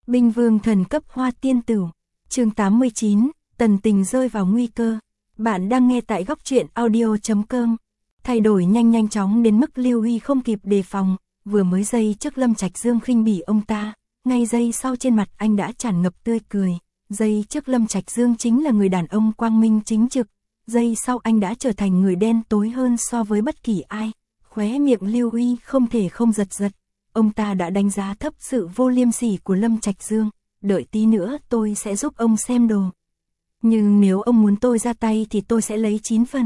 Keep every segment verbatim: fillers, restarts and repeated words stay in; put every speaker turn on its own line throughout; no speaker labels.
Binh vương thần cấp hoa tiên tử. Chương tám mươi chín, Tần Tình rơi vào nguy cơ. Bạn đang nghe tại góc truyện audio chấm com. Thay đổi nhanh nhanh chóng đến mức Lưu Huy không kịp đề phòng, vừa mới giây trước Lâm Trạch Dương khinh bỉ ông ta, ngay giây sau trên mặt anh đã tràn ngập tươi cười. Giây trước Lâm Trạch Dương chính là người đàn ông quang minh chính trực, giây sau anh đã trở thành người đen tối hơn so với bất kỳ ai. Khóe miệng Lưu Huy không thể không giật giật. Ông ta đã đánh giá thấp sự vô liêm sỉ của Lâm Trạch Dương. Đợi tí nữa tôi sẽ giúp ông xem đồ. Nhưng nếu ông muốn tôi ra tay thì tôi sẽ lấy chín phần.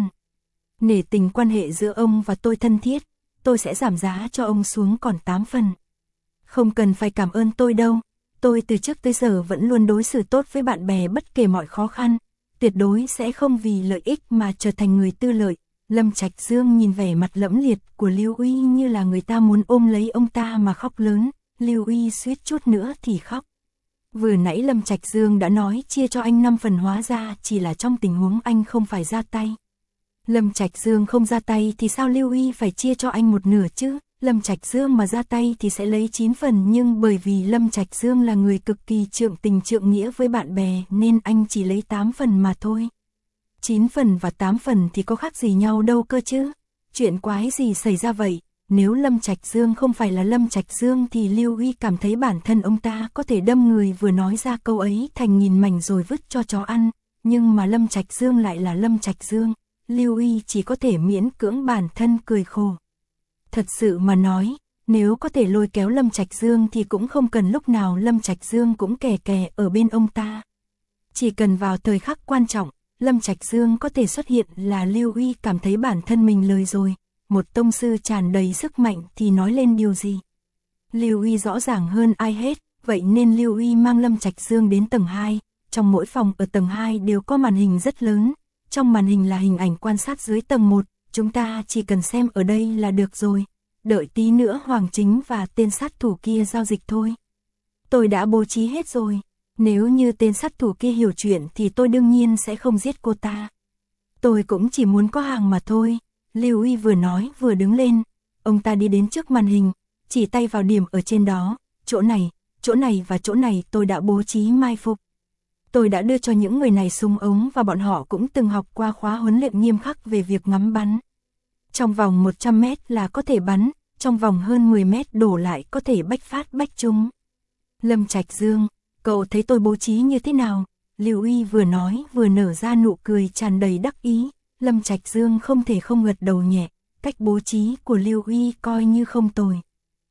Nể tình quan hệ giữa ông và tôi thân thiết, tôi sẽ giảm giá cho ông xuống còn tám phần. Không cần phải cảm ơn tôi đâu. Tôi từ trước tới giờ vẫn luôn đối xử tốt với bạn bè bất kể mọi khó khăn. Tuyệt đối sẽ không vì lợi ích mà trở thành người tư lợi. Lâm Trạch Dương nhìn vẻ mặt lẫm liệt của Lưu Huy như là người ta muốn ôm lấy ông ta mà khóc lớn. Lưu Huy suýt chút nữa thì khóc. Vừa nãy Lâm Trạch Dương đã nói chia cho anh năm phần, hóa ra chỉ là trong tình huống anh không phải ra tay. Lâm Trạch Dương không ra tay thì sao Lưu Huy phải chia cho anh một nửa chứ? Lâm Trạch Dương mà ra tay thì sẽ lấy chín phần, nhưng bởi vì Lâm Trạch Dương là người cực kỳ trượng tình trượng nghĩa với bạn bè nên anh chỉ lấy tám phần mà thôi. chín phần và tám phần thì có khác gì nhau đâu cơ chứ? Chuyện quái gì xảy ra vậy? Nếu Lâm Trạch Dương không phải là Lâm Trạch Dương thì Lưu Huy cảm thấy bản thân ông ta có thể đâm người vừa nói ra câu ấy thành nghìn mảnh rồi vứt cho chó ăn. Nhưng mà Lâm Trạch Dương lại là Lâm Trạch Dương. Lưu Huy chỉ có thể miễn cưỡng bản thân cười khổ. Thật sự mà nói, nếu có thể lôi kéo Lâm Trạch Dương thì cũng không cần lúc nào Lâm Trạch Dương cũng kè kè ở bên ông ta. Chỉ cần vào thời khắc quan trọng, Lâm Trạch Dương có thể xuất hiện là Lưu Huy cảm thấy bản thân mình lời rồi. Một tông sư tràn đầy sức mạnh thì nói lên điều gì? Lưu Huy rõ ràng hơn ai hết, vậy nên Lưu Huy mang Lâm Trạch Dương đến tầng hai. Trong mỗi phòng ở tầng hai đều có màn hình rất lớn. Trong màn hình là hình ảnh quan sát dưới tầng một, chúng ta chỉ cần xem ở đây là được rồi. Đợi tí nữa Hoàng Chính và tên sát thủ kia giao dịch thôi. Tôi đã bố trí hết rồi. Nếu như tên sát thủ kia hiểu chuyện thì tôi đương nhiên sẽ không giết cô ta. Tôi cũng chỉ muốn có hàng mà thôi. Lưu Huy vừa nói vừa đứng lên. Ông ta đi đến trước màn hình, chỉ tay vào điểm ở trên đó. Chỗ này, chỗ này và chỗ này tôi đã bố trí mai phục. Tôi đã đưa cho những người này súng ống và bọn họ cũng từng học qua khóa huấn luyện nghiêm khắc về việc ngắm bắn. Trong vòng một trăm mét là có thể bắn, trong vòng hơn mười mét đổ lại có thể bách phát bách trúng. Lâm Trạch Dương, cậu thấy tôi bố trí như thế nào? Lưu Huy vừa nói vừa nở ra nụ cười tràn đầy đắc ý. Lâm Trạch Dương không thể không gật đầu nhẹ, cách bố trí của Lưu Huy coi như không tồi.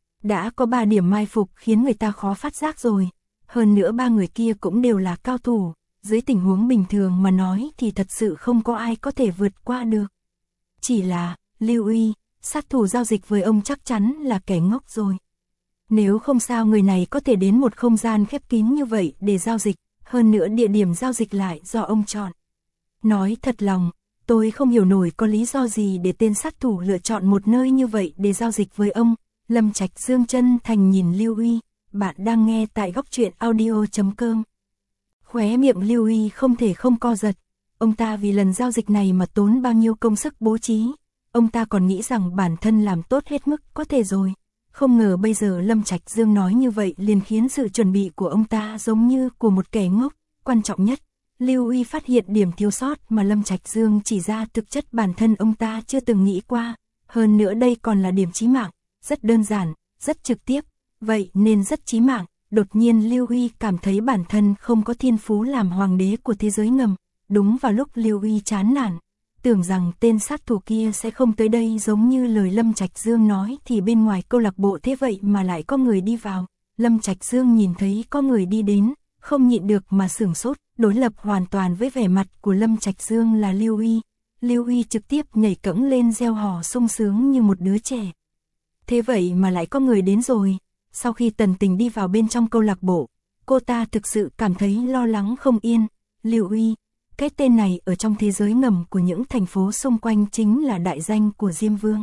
Đã có ba điểm mai phục khiến người ta khó phát giác rồi. Hơn nữa ba người kia cũng đều là cao thủ, dưới tình huống bình thường mà nói thì thật sự không có ai có thể vượt qua được. Chỉ là, Lưu Huy, sát thủ giao dịch với ông chắc chắn là kẻ ngốc rồi. Nếu không sao người này có thể đến một không gian khép kín như vậy để giao dịch, hơn nữa địa điểm giao dịch lại do ông chọn. Nói thật lòng, tôi không hiểu nổi có lý do gì để tên sát thủ lựa chọn một nơi như vậy để giao dịch với ông. Lâm Trạch Dương chân thành nhìn Lưu Huy. Bạn đang nghe tại góc truyện audio chấm com. Khóe miệng Lưu Huy không thể không co giật. Ông ta vì lần giao dịch này mà tốn bao nhiêu công sức bố trí. Ông ta còn nghĩ rằng bản thân làm tốt hết mức có thể rồi. Không ngờ bây giờ Lâm Trạch Dương nói như vậy liền khiến sự chuẩn bị của ông ta giống như của một kẻ ngốc. Quan trọng nhất, Lưu Huy phát hiện điểm thiếu sót mà Lâm Trạch Dương chỉ ra thực chất bản thân ông ta chưa từng nghĩ qua. Hơn nữa đây còn là điểm chí mạng, rất đơn giản, rất trực tiếp. Vậy nên rất chí mạng, đột nhiên Lưu Huy cảm thấy bản thân không có thiên phú làm hoàng đế của thế giới ngầm. Đúng vào lúc Lưu Huy chán nản, tưởng rằng tên sát thủ kia sẽ không tới đây giống như lời Lâm Trạch Dương nói thì bên ngoài câu lạc bộ thế vậy mà lại có người đi vào. Lâm Trạch Dương nhìn thấy có người đi đến, không nhịn được mà sửng sốt, đối lập hoàn toàn với vẻ mặt của Lâm Trạch Dương là Lưu Huy. Lưu Huy trực tiếp nhảy cẫng lên reo hò sung sướng như một đứa trẻ. Thế vậy mà lại có người đến rồi. Sau khi Tần Tình đi vào bên trong câu lạc bộ, cô ta thực sự cảm thấy lo lắng không yên. Lưu Huy, cái tên này ở trong thế giới ngầm của những thành phố xung quanh chính là đại danh của Diêm Vương.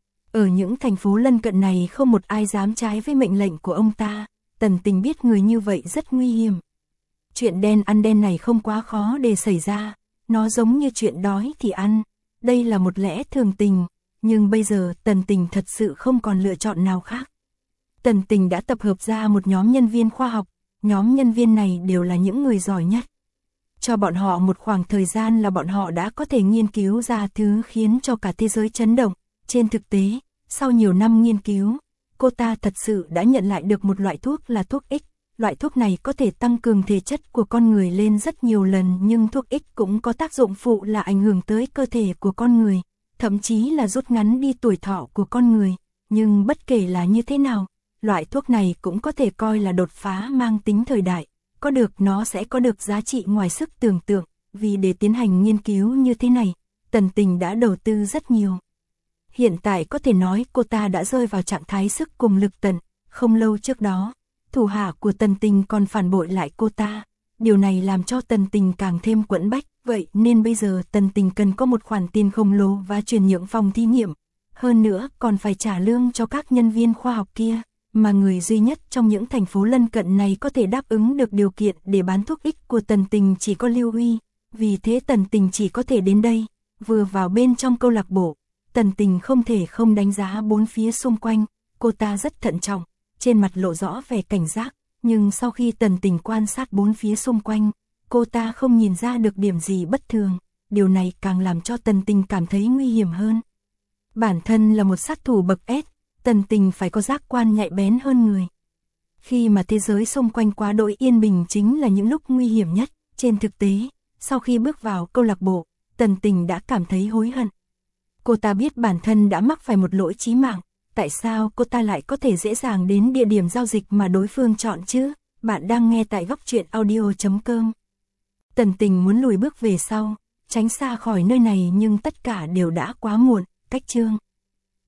Ở những thành phố lân cận này không một ai dám trái với mệnh lệnh của ông ta. Tần Tình biết người như vậy rất nguy hiểm. Chuyện đen ăn đen này không quá khó để xảy ra, nó giống như chuyện đói thì ăn. Đây là một lẽ thường tình, nhưng bây giờ Tần Tình thật sự không còn lựa chọn nào khác. Tần Tình đã tập hợp ra một nhóm nhân viên khoa học, nhóm nhân viên này đều là những người giỏi nhất. Cho bọn họ một khoảng thời gian là bọn họ đã có thể nghiên cứu ra thứ khiến cho cả thế giới chấn động. Trên thực tế, sau nhiều năm nghiên cứu, cô ta thật sự đã nhận lại được một loại thuốc là thuốc X. Loại thuốc này có thể tăng cường thể chất của con người lên rất nhiều lần, nhưng thuốc X cũng có tác dụng phụ là ảnh hưởng tới cơ thể của con người, thậm chí là rút ngắn đi tuổi thọ của con người. Nhưng bất kể là như thế nào, loại thuốc này cũng có thể coi là đột phá mang tính thời đại. Có được nó sẽ có được giá trị ngoài sức tưởng tượng, vì để tiến hành nghiên cứu như thế này, Tần Tình đã đầu tư rất nhiều. Hiện tại có thể nói cô ta đã rơi vào trạng thái sức cùng lực tận. Không lâu trước đó, thủ hạ của Tần Tình còn phản bội lại cô ta. Điều này làm cho Tần Tình càng thêm quẫn bách. Vậy nên bây giờ Tần Tình cần có một khoản tiền khổng lồ và chuyển nhượng phòng thí nghiệm. Hơn nữa còn phải trả lương cho các nhân viên khoa học kia. Mà người duy nhất trong những thành phố lân cận này có thể đáp ứng được điều kiện để bán thuốc X của Tần Tình chỉ có Lưu Uy. Vì thế Tần Tình chỉ có thể đến đây. Vừa vào bên trong câu lạc bộ, Tần Tình không thể không đánh giá bốn phía xung quanh. Cô ta rất thận trọng, trên mặt lộ rõ vẻ cảnh giác. Nhưng sau khi Tần Tình quan sát bốn phía xung quanh, cô ta không nhìn ra được điểm gì bất thường. Điều này càng làm cho Tần Tình cảm thấy nguy hiểm hơn. Bản thân là một sát thủ bậc S, Tần Tình phải có giác quan nhạy bén hơn người. Khi mà thế giới xung quanh quá đỗi yên bình chính là những lúc nguy hiểm nhất. Trên thực tế, sau khi bước vào câu lạc bộ, Tần Tình đã cảm thấy hối hận. Cô ta biết bản thân đã mắc phải một lỗi chí mạng. Tại sao cô ta lại có thể dễ dàng đến địa điểm giao dịch mà đối phương chọn chứ? Bạn đang nghe tại góc truyện audio chấm com. Tần Tình muốn lùi bước về sau, tránh xa khỏi nơi này nhưng tất cả đều đã quá muộn. Cách chương